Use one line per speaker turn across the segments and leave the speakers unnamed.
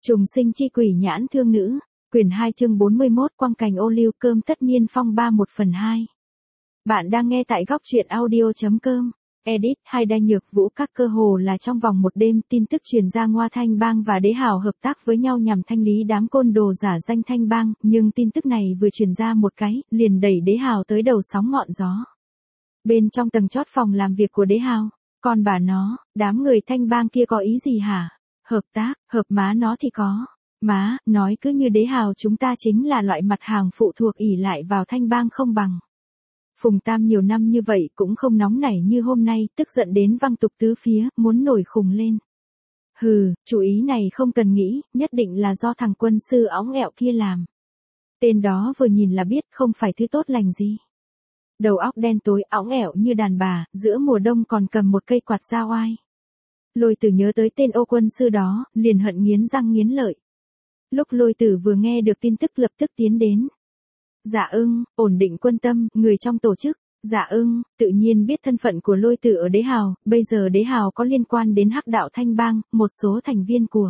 Trùng sinh chi quỷ nhãn thương nữ, quyển 2 chương 41 quang cảnh ô liu cơm tất niên phong 3 1/2. Bạn đang nghe tại góc truyện audio.com. Edit hay đa nhược vũ các cơ hồ là trong vòng một đêm tin tức truyền ra Ngoa Thanh Bang và Đế Hào hợp tác với nhau nhằm thanh lý đám côn đồ giả danh Thanh Bang, nhưng tin tức này vừa truyền ra một cái, liền đẩy Đế Hào tới đầu sóng ngọn gió. Bên trong tầng chót phòng làm việc của Đế Hào, còn bà nó, đám người Thanh Bang kia có ý gì hả? Hợp tác, hợp má nó thì có. Má, nói cứ như Đế Hào chúng ta chính là loại mặt hàng phụ thuộc ỷ lại vào Thanh Bang không bằng. Phùng Tam nhiều năm như vậy cũng không nóng nảy như hôm nay, tức giận đến văng tục tứ phía, muốn nổi khùng lên. Hừ, chủ ý này không cần nghĩ, nhất định là do thằng quân sư óng ẹo kia làm. Tên đó vừa nhìn là biết không phải thứ tốt lành gì. Đầu óc đen tối óng ẹo như đàn bà, giữa mùa đông còn cầm một cây quạt da oai. Lôi Tử nhớ tới tên ô quân sư đó, liền hận nghiến răng nghiến lợi. Lúc Lôi Tử vừa nghe được tin tức lập tức tiến đến. Dạ ưng, ổn định quân tâm, người trong tổ chức. Dạ ưng, tự nhiên biết thân phận của Lôi Tử ở Đế Hào, bây giờ Đế Hào có liên quan đến Hắc Đạo Thanh Bang, một số thành viên của.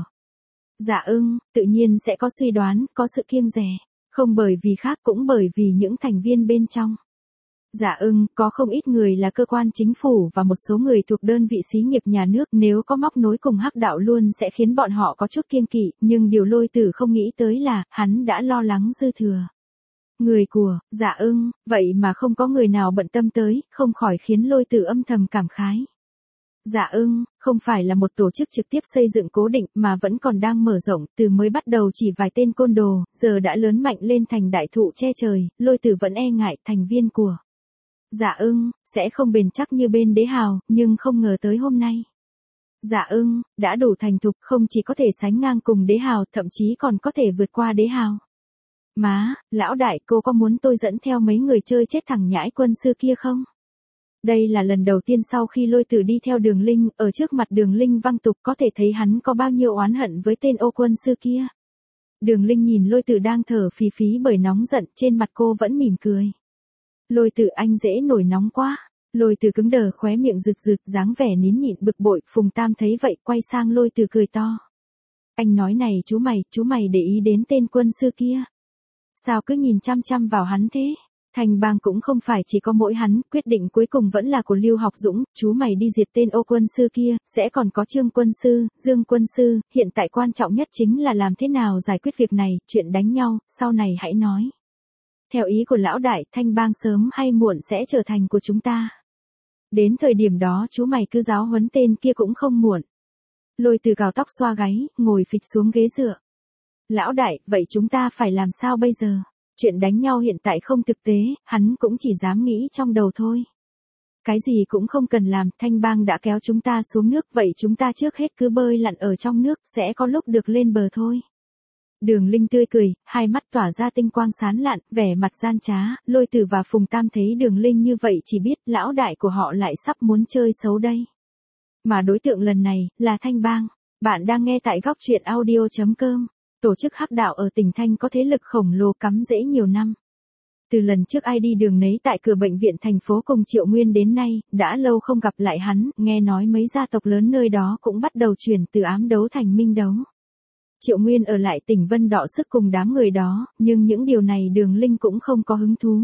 Dạ ưng, tự nhiên sẽ có suy đoán, có sự kiêng dè, không bởi vì khác cũng bởi vì những thành viên bên trong. Dạ ưng, có không ít người là cơ quan chính phủ và một số người thuộc đơn vị xí nghiệp nhà nước, nếu có móc nối cùng Hắc Đạo luôn sẽ khiến bọn họ có chút kiêng kỵ, nhưng điều Lôi Tử không nghĩ tới là, hắn đã lo lắng dư thừa. Người của, dạ ưng, vậy mà không có người nào bận tâm tới, không khỏi khiến Lôi Tử âm thầm cảm khái. Dạ ưng, không phải là một tổ chức trực tiếp xây dựng cố định mà vẫn còn đang mở rộng, từ mới bắt đầu chỉ vài tên côn đồ, giờ đã lớn mạnh lên thành đại thụ che trời, Lôi Tử vẫn e ngại thành viên của. Dạ ưng, sẽ không bền chắc như bên Đế Hào, nhưng không ngờ tới hôm nay. Dạ ưng, đã đủ thành thục, không chỉ có thể sánh ngang cùng Đế Hào, thậm chí còn có thể vượt qua Đế Hào. Má, lão đại, cô có muốn tôi dẫn theo mấy người chơi chết thằng nhãi quân sư kia không? Đây là lần đầu tiên sau khi Lôi Tử đi theo Đường Linh, ở trước mặt Đường Linh văng tục có thể thấy hắn có bao nhiêu oán hận với tên ô quân sư kia. Đường Linh nhìn Lôi Tử đang thở phì phí bởi nóng giận, trên mặt cô vẫn mỉm cười. Lôi Tử anh dễ nổi nóng quá. Lôi Tử cứng đờ khóe miệng rực rực dáng vẻ nín nhịn bực bội, Phùng Tam thấy vậy quay sang Lôi Tử cười to. Anh nói này chú mày để ý đến tên quân sư kia. Sao cứ nhìn chăm chăm vào hắn thế? Thanh Bang cũng không phải chỉ có mỗi hắn, quyết định cuối cùng vẫn là của Lưu Học Dũng, chú mày đi diệt tên ô quân sư kia, sẽ còn có Trương quân sư, Dương quân sư, hiện tại quan trọng nhất chính là làm thế nào giải quyết việc này, chuyện đánh nhau, sau này hãy nói. Theo ý của lão đại, Thanh Bang sớm hay muộn sẽ trở thành của chúng ta. Đến thời điểm đó chú mày cứ giáo huấn tên kia cũng không muộn. Lôi Tử cào tóc xoa gáy, ngồi phịch xuống ghế dựa. Lão đại, vậy chúng ta phải làm sao bây giờ? Chuyện đánh nhau hiện tại không thực tế, hắn cũng chỉ dám nghĩ trong đầu thôi. Cái gì cũng không cần làm, Thanh Bang đã kéo chúng ta xuống nước, vậy chúng ta trước hết cứ bơi lặn ở trong nước, sẽ có lúc được lên bờ thôi. Đường Linh tươi cười, hai mắt tỏa ra tinh quang sáng lạn, vẻ mặt gian trá, Lôi Tử và Phùng Tam thấy Đường Linh như vậy chỉ biết lão đại của họ lại sắp muốn chơi xấu đây. Mà đối tượng lần này, là Thanh Bang. Bạn đang nghe tại góc truyện audio.com. Tổ chức Hắc Đạo ở tỉnh Thanh có thế lực khổng lồ cắm rễ nhiều năm. Từ lần trước ai đi đường nấy tại cửa bệnh viện thành phố cùng Triệu Nguyên đến nay, đã lâu không gặp lại hắn, nghe nói mấy gia tộc lớn nơi đó cũng bắt đầu chuyển từ ám đấu thành minh đấu. Triệu Nguyên ở lại tỉnh Vân đọ sức cùng đám người đó, nhưng những điều này Đường Linh cũng không có hứng thú.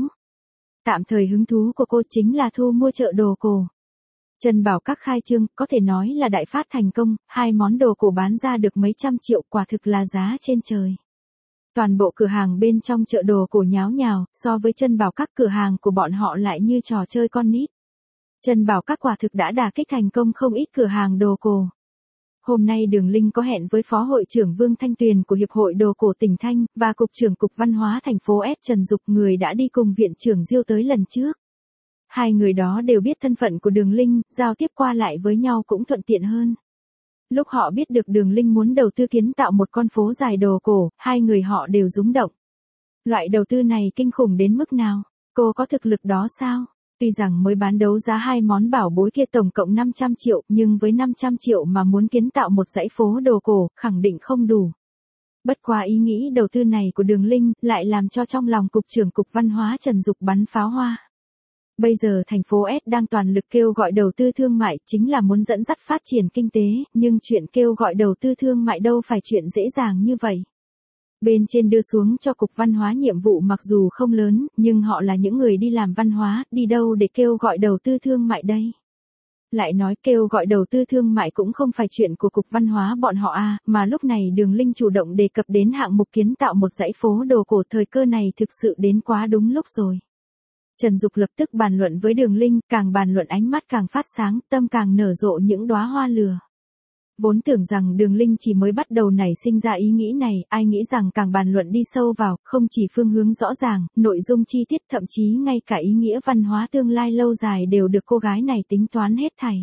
Tạm thời hứng thú của cô chính là thu mua chợ đồ cổ. Trân Bảo Các khai trương, có thể nói là đại phát thành công, hai món đồ cổ bán ra được mấy trăm triệu, quả thực là giá trên trời. Toàn bộ cửa hàng bên trong chợ đồ cổ nháo nhào, so với Trân Bảo Các cửa hàng của bọn họ lại như trò chơi con nít. Trân Bảo Các quả thực đã đả kích thành công không ít cửa hàng đồ cổ. Hôm nay Đường Linh có hẹn với Phó Hội trưởng Vương Thanh Tuyền của Hiệp hội Đồ cổ tỉnh Thanh, và Cục trưởng Cục Văn hóa thành phố S Trần Dục, người đã đi cùng Viện trưởng Diêu tới lần trước. Hai người đó đều biết thân phận của Đường Linh, giao tiếp qua lại với nhau cũng thuận tiện hơn. Lúc họ biết được Đường Linh muốn đầu tư kiến tạo một con phố dài đồ cổ, hai người họ đều rúng động. Loại đầu tư này kinh khủng đến mức nào? Cô có thực lực đó sao? Tuy rằng mới bán đấu giá hai món bảo bối kia tổng cộng 500 triệu, nhưng với 500 triệu mà muốn kiến tạo một dãy phố đồ cổ, khẳng định không đủ. Bất quá ý nghĩ đầu tư này của Đường Linh, lại làm cho trong lòng Cục trưởng Cục Văn hóa Trần Dục bắn pháo hoa. Bây giờ thành phố S đang toàn lực kêu gọi đầu tư thương mại chính là muốn dẫn dắt phát triển kinh tế, nhưng chuyện kêu gọi đầu tư thương mại đâu phải chuyện dễ dàng như vậy. Bên trên đưa xuống cho Cục Văn hóa nhiệm vụ mặc dù không lớn, nhưng họ là những người đi làm văn hóa, đi đâu để kêu gọi đầu tư thương mại đây? Lại nói kêu gọi đầu tư thương mại cũng không phải chuyện của Cục Văn hóa bọn họ à, mà lúc này Đường Linh chủ động đề cập đến hạng mục kiến tạo một dãy phố đồ cổ, thời cơ này thực sự đến quá đúng lúc rồi. Trần Dục lập tức bàn luận với Đường Linh, càng bàn luận ánh mắt càng phát sáng, tâm càng nở rộ những đóa hoa lửa. Vốn tưởng rằng Đường Linh chỉ mới bắt đầu nảy sinh ra ý nghĩ này, ai nghĩ rằng càng bàn luận đi sâu vào, không chỉ phương hướng rõ ràng, nội dung chi tiết, thậm chí ngay cả ý nghĩa văn hóa tương lai lâu dài đều được cô gái này tính toán hết thảy.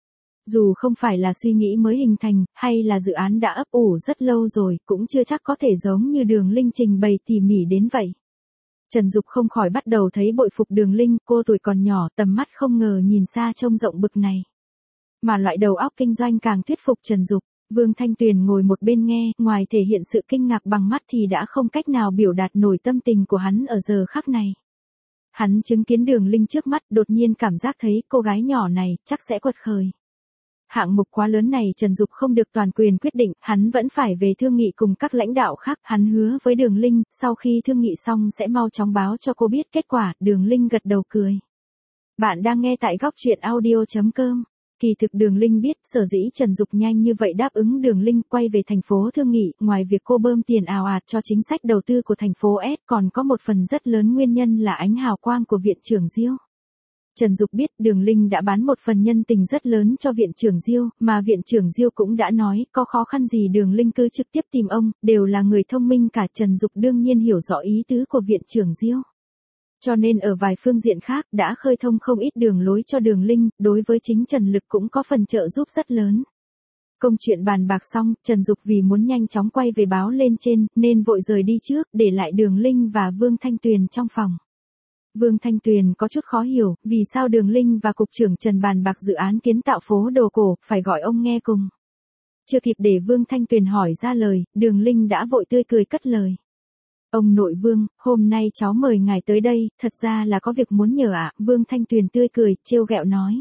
Dù không phải là suy nghĩ mới hình thành, hay là dự án đã ấp ủ rất lâu rồi, cũng chưa chắc có thể giống như Đường Linh trình bày tỉ mỉ đến vậy. Trần Dục không khỏi bắt đầu thấy bội phục Đường Linh, cô tuổi còn nhỏ, tầm mắt không ngờ nhìn xa trông rộng bực này. Mà loại đầu óc kinh doanh càng thuyết phục Trần Dục. Vương Thanh Tuyền ngồi một bên nghe, ngoài thể hiện sự kinh ngạc bằng mắt thì đã không cách nào biểu đạt nổi tâm tình của hắn ở giờ khắc này. Hắn chứng kiến Đường Linh trước mắt, đột nhiên cảm giác thấy cô gái nhỏ này chắc sẽ quật khởi. Hạng mục quá lớn này Trần Dục không được toàn quyền quyết định, hắn vẫn phải về thương nghị cùng các lãnh đạo khác. Hắn hứa với Đường Linh, sau khi thương nghị xong sẽ mau chóng báo cho cô biết kết quả. Đường Linh gật đầu cười. Bạn đang nghe tại góc truyện audio.com. Kỳ thực Đường Linh biết, sở dĩ Trần Dục nhanh như vậy đáp ứng Đường Linh quay về thành phố thương nghị, ngoài việc cô bơm tiền ào ạt cho chính sách đầu tư của thành phố S, còn có một phần rất lớn nguyên nhân là ánh hào quang của viện trưởng Diêu. Trần Dục biết Đường Linh đã bán một phần nhân tình rất lớn cho viện trưởng Diêu, mà viện trưởng Diêu cũng đã nói, có khó khăn gì Đường Linh cứ trực tiếp tìm ông, đều là người thông minh cả. Trần Dục đương nhiên hiểu rõ ý tứ của viện trưởng Diêu. Cho nên ở vài phương diện khác đã khơi thông không ít đường lối cho Đường Linh, đối với chính Trần Lực cũng có phần trợ giúp rất lớn. Công chuyện bàn bạc xong, Trần Dục vì muốn nhanh chóng quay về báo lên trên, nên vội rời đi trước, để lại Đường Linh và Vương Thanh Tuyền trong phòng. Vương Thanh Tuyền có chút khó hiểu, vì sao Đường Linh và Cục trưởng Trần bàn bạc dự án kiến tạo phố đồ cổ, phải gọi ông nghe cùng. Chưa kịp để Vương Thanh Tuyền hỏi ra lời, Đường Linh đã vội tươi cười cất lời. Ông nội Vương, hôm nay cháu mời ngài tới đây, thật ra là có việc muốn nhờ ạ. Vương Thanh Tuyền tươi cười, trêu ghẹo nói.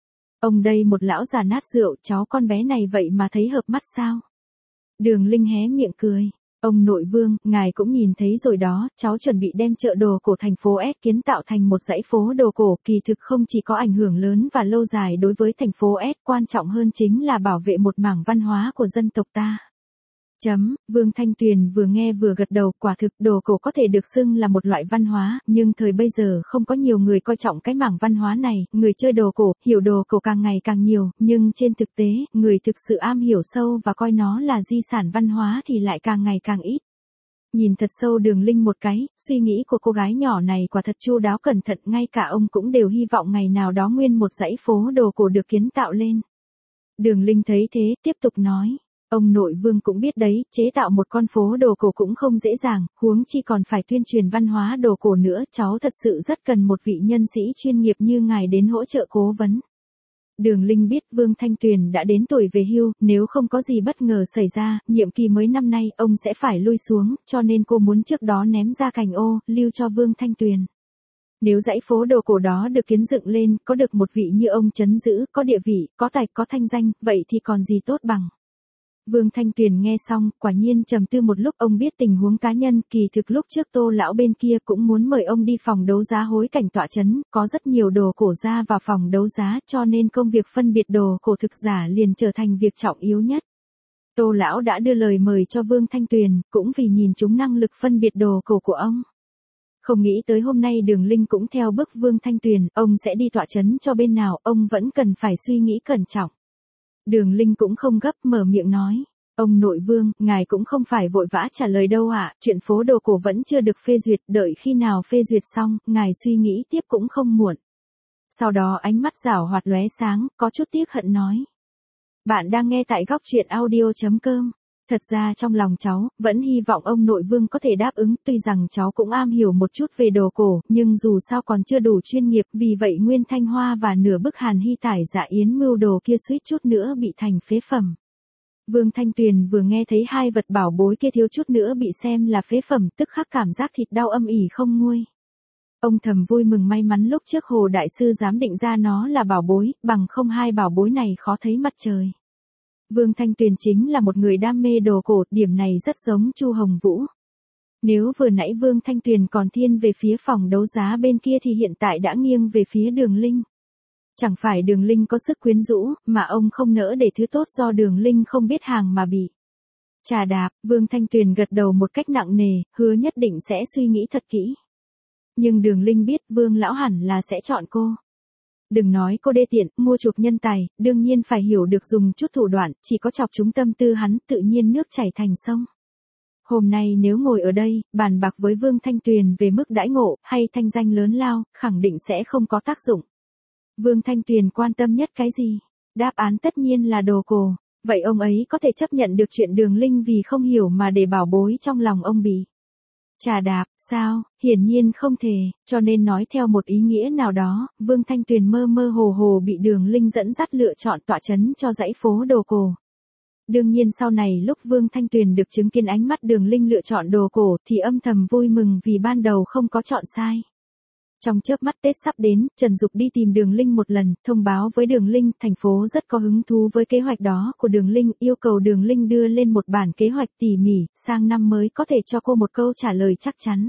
Ông đây một lão già nát rượu, cháu con bé này vậy mà thấy hợp mắt sao? Đường Linh hé miệng cười. Ông nội Vương, ngài cũng nhìn thấy rồi đó, cháu chuẩn bị đem chợ đồ cổ thành phố S kiến tạo thành một dãy phố đồ cổ, kỳ thực không chỉ có ảnh hưởng lớn và lâu dài đối với thành phố S, quan trọng hơn chính là bảo vệ một mảng văn hóa của dân tộc ta. Vương Thanh Tuyền vừa nghe vừa gật đầu, quả thực đồ cổ có thể được xưng là một loại văn hóa, nhưng thời bây giờ không có nhiều người coi trọng cái mảng văn hóa này, người chơi đồ cổ, hiểu đồ cổ càng ngày càng nhiều, nhưng trên thực tế, người thực sự am hiểu sâu và coi nó là di sản văn hóa thì lại càng ngày càng ít. Nhìn thật sâu Đường Linh một cái, suy nghĩ của cô gái nhỏ này quả thật chu đáo cẩn thận, ngay cả ông cũng đều hy vọng ngày nào đó nguyên một dãy phố đồ cổ được kiến tạo lên. Đường Linh thấy thế, tiếp tục nói. Ông nội Vương cũng biết đấy, chế tạo một con phố đồ cổ cũng không dễ dàng, huống chi còn phải tuyên truyền văn hóa đồ cổ nữa, cháu thật sự rất cần một vị nhân sĩ chuyên nghiệp như ngài đến hỗ trợ cố vấn. Đường Linh biết Vương Thanh Tuyền đã đến tuổi về hưu, nếu không có gì bất ngờ xảy ra, nhiệm kỳ mới năm nay ông sẽ phải lui xuống, cho nên cô muốn trước đó ném ra cành ô, lưu cho Vương Thanh Tuyền. Nếu dãy phố đồ cổ đó được kiến dựng lên, có được một vị như ông trấn giữ, có địa vị, có tài, có thanh danh, vậy thì còn gì tốt bằng. Vương Thanh Tuyền nghe xong, quả nhiên trầm tư một lúc, ông biết tình huống cá nhân, kỳ thực lúc trước Tô lão bên kia cũng muốn mời ông đi phòng đấu giá hối cảnh tọa chấn, có rất nhiều đồ cổ ra vào phòng đấu giá, cho nên công việc phân biệt đồ cổ thực giả liền trở thành việc trọng yếu nhất. Tô lão đã đưa lời mời cho Vương Thanh Tuyền, cũng vì nhìn trúng năng lực phân biệt đồ cổ của ông. Không nghĩ tới hôm nay Đường Linh cũng theo bước Vương Thanh Tuyền, ông sẽ đi tọa chấn cho bên nào, ông vẫn cần phải suy nghĩ cẩn trọng. Đường Linh cũng không gấp, mở miệng nói. Ông nội Vương, ngài cũng không phải vội vã trả lời đâu ạ, chuyện phố đồ cổ vẫn chưa được phê duyệt, đợi khi nào phê duyệt xong, ngài suy nghĩ tiếp cũng không muộn. Sau đó ánh mắt giảo hoạt lóe sáng, có chút tiếc hận nói. Bạn đang nghe tại góc truyện audio.com. Thật ra trong lòng cháu, vẫn hy vọng ông nội Vương có thể đáp ứng, tuy rằng cháu cũng am hiểu một chút về đồ cổ, nhưng dù sao còn chưa đủ chuyên nghiệp, vì vậy Nguyên Thanh Hoa và nửa bức Hàn Hy Tải Dạ Yến mưu đồ kia suýt chút nữa bị thành phế phẩm. Vương Thanh Tuyền vừa nghe thấy hai vật bảo bối kia thiếu chút nữa bị xem là phế phẩm, tức khắc cảm giác thịt đau âm ỉ không nguôi. Ông thầm vui mừng may mắn lúc trước Hồ Đại Sư dám định ra nó là bảo bối, bằng không hai bảo bối này khó thấy mặt trời. Vương Thanh Tuyền chính là một người đam mê đồ cổ, điểm này rất giống Chu Hồng Vũ. Nếu vừa nãy Vương Thanh Tuyền còn thiên về phía phòng đấu giá bên kia thì hiện tại đã nghiêng về phía Đường Linh. Chẳng phải Đường Linh có sức quyến rũ, mà ông không nỡ để thứ tốt do Đường Linh không biết hàng mà bị trà đạp. Vương Thanh Tuyền gật đầu một cách nặng nề, hứa nhất định sẽ suy nghĩ thật kỹ. Nhưng Đường Linh biết Vương lão hẳn là sẽ chọn cô. Đừng nói cô đê tiện, mua chuộc nhân tài, đương nhiên phải hiểu được dùng chút thủ đoạn, chỉ có chọc chúng tâm tư hắn tự nhiên nước chảy thành sông. Hôm nay nếu ngồi ở đây, bàn bạc với Vương Thanh Tuyền về mức đãi ngộ, hay thanh danh lớn lao, khẳng định sẽ không có tác dụng. Vương Thanh Tuyền quan tâm nhất cái gì? Đáp án tất nhiên là đồ cổ. Vậy ông ấy có thể chấp nhận được chuyện Đường Linh vì không hiểu mà để bảo bối trong lòng ông bị trà đạp, sao? Hiển nhiên không thể, cho nên nói theo một ý nghĩa nào đó, Vương Thanh Tuyền mơ mơ hồ hồ bị Đường Linh dẫn dắt lựa chọn tọa trấn cho dãy phố đồ cổ. Đương nhiên sau này lúc Vương Thanh Tuyền được chứng kiến ánh mắt Đường Linh lựa chọn đồ cổ thì âm thầm vui mừng vì ban đầu không có chọn sai. Trong chớp mắt Tết sắp đến, Trần Dục đi tìm Đường Linh một lần, thông báo với Đường Linh, thành phố rất có hứng thú với kế hoạch đó của Đường Linh, yêu cầu Đường Linh đưa lên một bản kế hoạch tỉ mỉ, sang năm mới có thể cho cô một câu trả lời chắc chắn.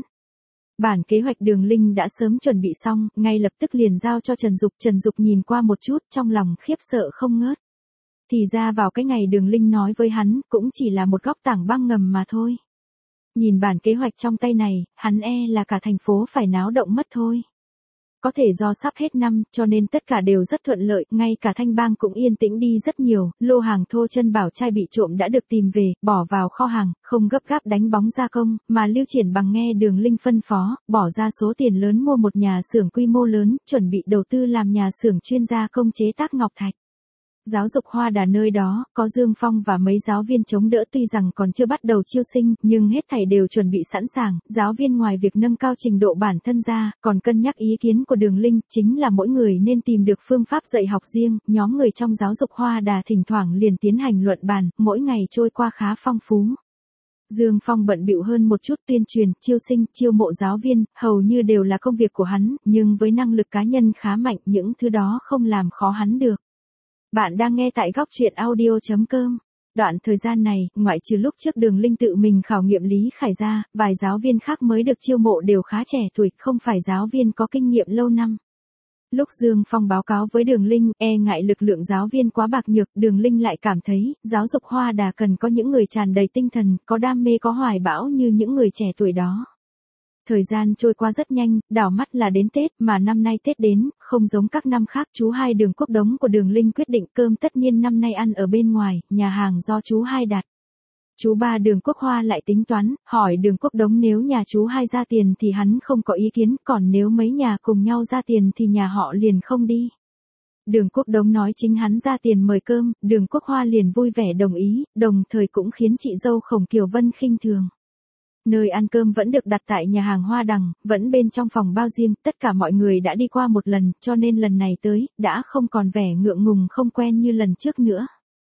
Bản kế hoạch Đường Linh đã sớm chuẩn bị xong, ngay lập tức liền giao cho Trần Dục nhìn qua một chút, trong lòng khiếp sợ không ngớt. Thì ra vào cái ngày Đường Linh nói với hắn, cũng chỉ là một góc tảng băng ngầm mà thôi. Nhìn bản kế hoạch trong tay này, hắn là cả thành phố phải náo động mất thôi. Có thể do sắp hết năm, cho nên tất cả đều rất thuận lợi, ngay cả Thanh Bang cũng yên tĩnh đi rất nhiều, lô hàng thô chân bảo trai bị trộm đã được tìm về, bỏ vào kho hàng, không gấp gáp đánh bóng gia công, mà Lưu Triển Bằng nghe Đường Linh phân phó, bỏ ra số tiền lớn mua một nhà xưởng quy mô lớn, chuẩn bị đầu tư làm nhà xưởng chuyên gia công chế tác ngọc thạch. Giáo dục Hoa Đà nơi đó, có Dương Phong và mấy giáo viên chống đỡ tuy rằng còn chưa bắt đầu chiêu sinh, nhưng hết thảy đều chuẩn bị sẵn sàng, giáo viên ngoài việc nâng cao trình độ bản thân ra, còn cân nhắc ý kiến của Đường Linh, chính là mỗi người nên tìm được phương pháp dạy học riêng, nhóm người trong giáo dục Hoa Đà thỉnh thoảng liền tiến hành luận bàn, mỗi ngày trôi qua khá phong phú. Dương Phong bận bịu hơn một chút tuyên truyền, chiêu sinh, chiêu mộ giáo viên, hầu như đều là công việc của hắn, nhưng với năng lực cá nhân khá mạnh, những thứ đó không làm khó hắn được. Bạn đang nghe tại góc truyện audio.com. Đoạn thời gian này, ngoại trừ lúc trước Đường Linh tự mình khảo nghiệm Lý Khải ra, vài giáo viên khác mới được chiêu mộ đều khá trẻ tuổi, không phải giáo viên có kinh nghiệm lâu năm. Lúc Dương Phong báo cáo với Đường Linh, ngại lực lượng giáo viên quá bạc nhược, Đường Linh lại cảm thấy, giáo dục Hoa Đà cần có những người tràn đầy tinh thần, có đam mê có hoài bão như những người trẻ tuổi đó. Thời gian trôi qua rất nhanh, đảo mắt là đến Tết, mà năm nay Tết đến, không giống các năm khác, chú hai Đường Quốc Đống của Đường Linh quyết định cơm tất nhiên năm nay ăn ở bên ngoài, nhà hàng do chú hai đặt. Chú ba Đường Quốc Hoa lại tính toán, hỏi Đường Quốc Đống nếu nhà chú hai ra tiền thì hắn không có ý kiến, còn nếu mấy nhà cùng nhau ra tiền thì nhà họ liền không đi. Đường Quốc Đống nói chính hắn ra tiền mời cơm, Đường Quốc Hoa liền vui vẻ đồng ý, đồng thời cũng khiến chị dâu Khổng Kiều Vân khinh thường. Nơi ăn cơm vẫn được đặt tại nhà hàng Hoa Đằng, vẫn bên trong phòng bao riêng, tất cả mọi người đã đi qua một lần, cho nên lần này tới, đã không còn vẻ ngượng ngùng không quen như lần trước nữa.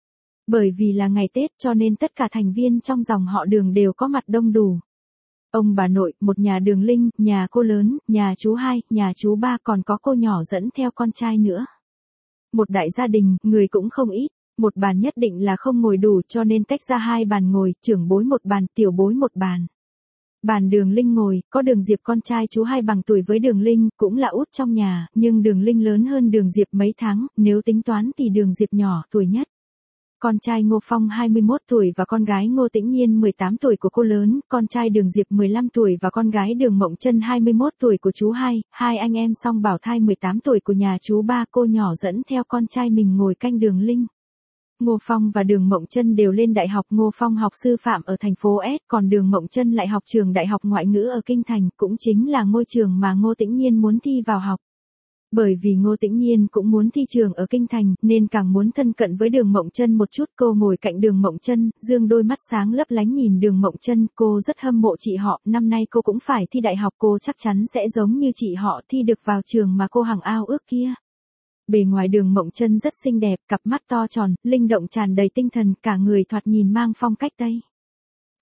Bởi vì là ngày Tết cho nên tất cả thành viên trong dòng họ Đường đều có mặt đông đủ. Ông bà nội, một nhà Đường Linh, nhà cô lớn, nhà chú hai, nhà chú ba còn có cô nhỏ dẫn theo con trai nữa. Một đại gia đình, người cũng không ít. Một bàn nhất định là không ngồi đủ cho nên tách ra hai bàn ngồi, trưởng bối một bàn, tiểu bối một bàn. Bàn Đường Linh ngồi, có Đường Diệp con trai chú hai bằng tuổi với Đường Linh, cũng là út trong nhà, nhưng Đường Linh lớn hơn Đường Diệp mấy tháng, nếu tính toán thì Đường Diệp nhỏ tuổi nhất. Con trai Ngô Phong 21 tuổi và con gái Ngô Tĩnh Nhiên 18 tuổi của cô lớn, con trai Đường Diệp 15 tuổi và con gái Đường Mộng Chân 21 tuổi của chú hai, hai anh em song bảo thai 18 tuổi của nhà chú ba, cô nhỏ dẫn theo con trai mình ngồi canh Đường Linh. Ngô Phong và Đường Mộng Chân đều lên đại học, Ngô Phong học sư phạm ở thành phố S, còn Đường Mộng Chân lại học trường Đại học Ngoại ngữ ở Kinh Thành, cũng chính là ngôi trường mà Ngô Tĩnh Nhiên muốn thi vào học. Bởi vì Ngô Tĩnh Nhiên cũng muốn thi trường ở Kinh Thành, nên càng muốn thân cận với Đường Mộng Chân một chút, cô ngồi cạnh Đường Mộng Chân, dương đôi mắt sáng lấp lánh nhìn Đường Mộng Chân, cô rất hâm mộ chị họ, năm nay cô cũng phải thi đại học, cô chắc chắn sẽ giống như chị họ thi được vào trường mà cô hằng ao ước kia. Bề ngoài Đường Mộng Chân rất xinh đẹp, cặp mắt to tròn, linh động tràn đầy tinh thần, cả người thoạt nhìn mang phong cách Tây.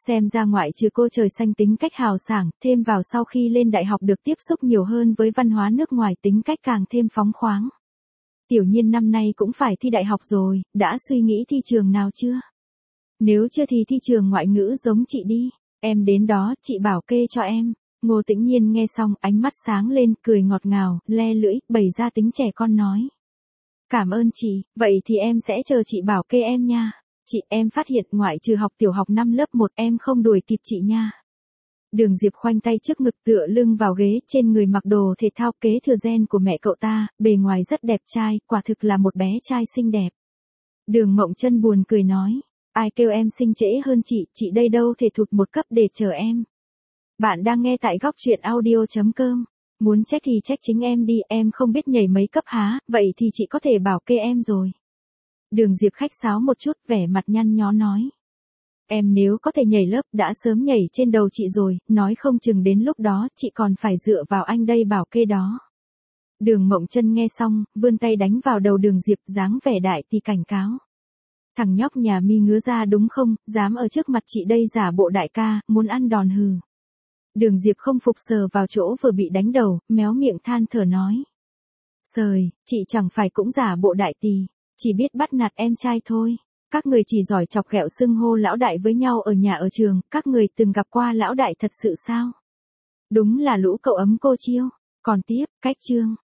Xem ra ngoại trừ cô trời xanh tính cách hào sảng, thêm vào sau khi lên đại học được tiếp xúc nhiều hơn với văn hóa nước ngoài tính cách càng thêm phóng khoáng. Tiểu Nhiên năm nay cũng phải thi đại học rồi, đã suy nghĩ thi trường nào chưa? Nếu chưa thì thi trường ngoại ngữ giống chị đi, em đến đó, chị bảo kê cho em. Ngô Tĩnh Nhiên nghe xong, ánh mắt sáng lên, cười ngọt ngào, le lưỡi, bày ra tính trẻ con nói. Cảm ơn chị, vậy thì em sẽ chờ chị bảo kê em nha. Chị, em phát hiện ngoại trừ học tiểu học năm lớp 1 em không đuổi kịp chị nha. Đường Diệp khoanh tay trước ngực tựa lưng vào ghế, trên người mặc đồ thể thao kế thừa gen của mẹ cậu ta, bề ngoài rất đẹp trai, quả thực là một bé trai xinh đẹp. Đường Mộng Chân buồn cười nói, ai kêu em sinh trễ hơn chị đây đâu thể thụt một cấp để chờ em. Bạn đang nghe tại góc truyện audio.com. Muốn trách thì trách chính em đi, em không biết nhảy mấy cấp há, vậy thì chị có thể bảo kê em rồi. Đường Diệp khách sáo một chút, vẻ mặt nhăn nhó nói. Em nếu có thể nhảy lớp đã sớm nhảy trên đầu chị rồi, nói không chừng đến lúc đó chị còn phải dựa vào anh đây bảo kê đó. Đường Mộng Chân nghe xong, vươn tay đánh vào đầu Đường Diệp, dáng vẻ đại thì cảnh cáo. Thằng nhóc nhà mi ngứa ra đúng không, dám ở trước mặt chị đây giả bộ đại ca, muốn ăn đòn hừ. Đường Diệp không phục sờ vào chỗ vừa bị đánh đầu, méo miệng than thở nói. Sời, chị chẳng phải cũng giả bộ đại tỳ, chỉ biết bắt nạt em trai thôi. Các người chỉ giỏi chọc ghẹo xưng hô lão đại với nhau ở nhà ở trường, các người từng gặp qua lão đại thật sự sao? Đúng là lũ cậu ấm cô chiêu. Còn tiếp, cách chương.